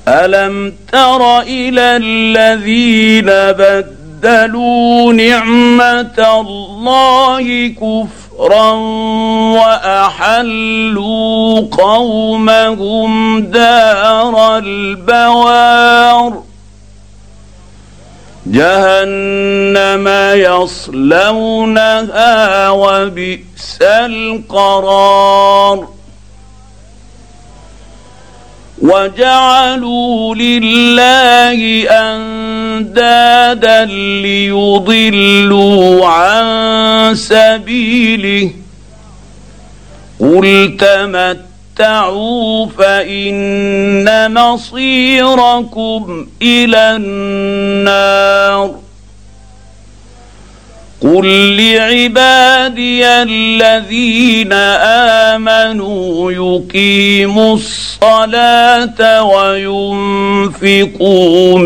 ألم تر إلى الذين بدلوا نعمة الله كفرا وأحلوا قومهم دار البوار جهنم يصلونها وبئس القرار وجعلوا لله أندادا ليضلوا عن سبيله قل تمتعوا فإن مصيركم إلى النار قل لعبادي الذين آمنوا يقيموا الصلاة وينفقوا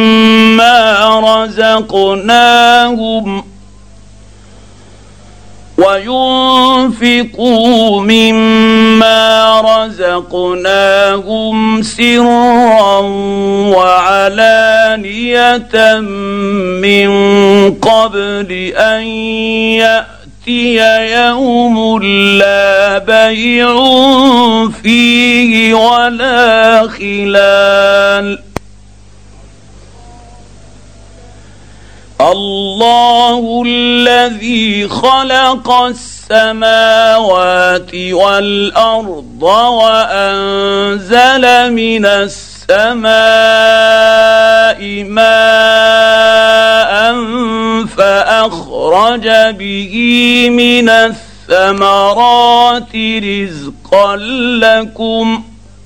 مما رزقناهم سرا وعلانية من قبل أن يأتي يوم لا بيع فيه ولا خلال الله الذي خلق السماوات والأرض وأنزل من السماء ماء فأخرج به من الثمرات رزقا لكم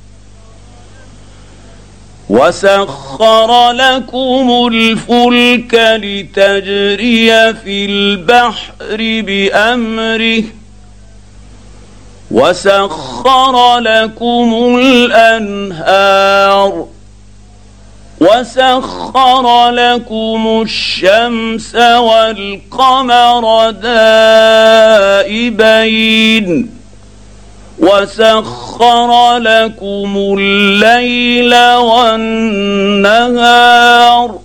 وسخر لكم الفلك لتجري في البحر بأمره وسخر لكم الأنهار وسخر لكم الشمس والقمر دائبين وسخر لكم الليل والنهار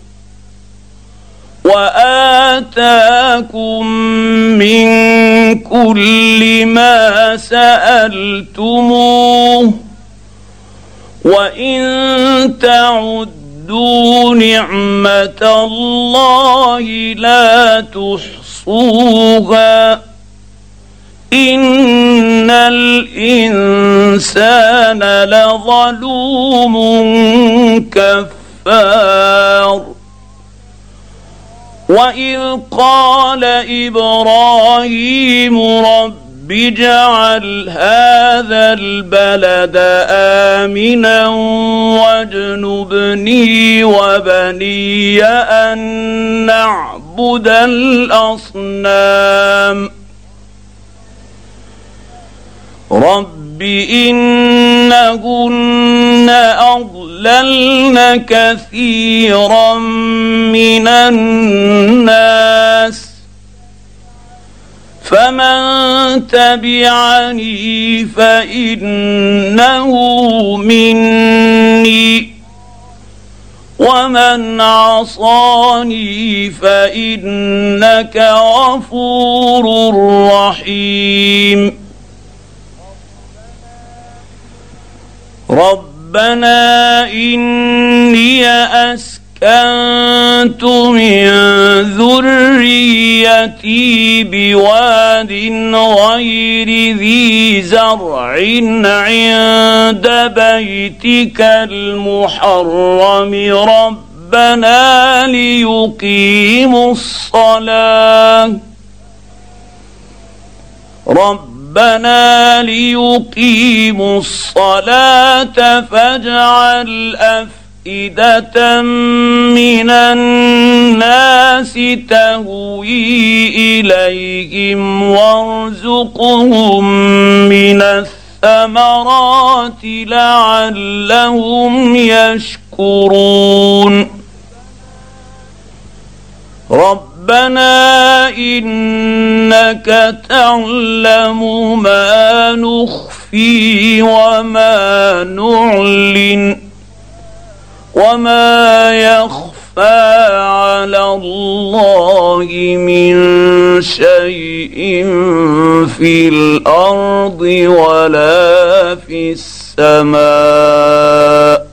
وآتاكم من كل ما سألتموه وإن تعدوا نعمة الله لا تحصوها إن الإنسان لظلوم كفار وإذ قال إبراهيم رب اجعل هذا البلد آمنا واجنبني وبني أن نعبد الأصنام رب إنهن أضللن كثيرا من الناس فمن تبعني فإنه مني ومن عصاني فإنك غفور رحيم ربنا إني أسكنت من ذريتي بواد غير ذي زرع عند بيتك المحرم ربنا ليقيموا الصلاة فاجعل أفئدة من الناس تهوي إليهم وارزقهم من الثمرات لعلهم يشكرون ربنا إنك تعلم ما نخفي وما نعلن وما يخفى على الله من شيء في الارض ولا في السماء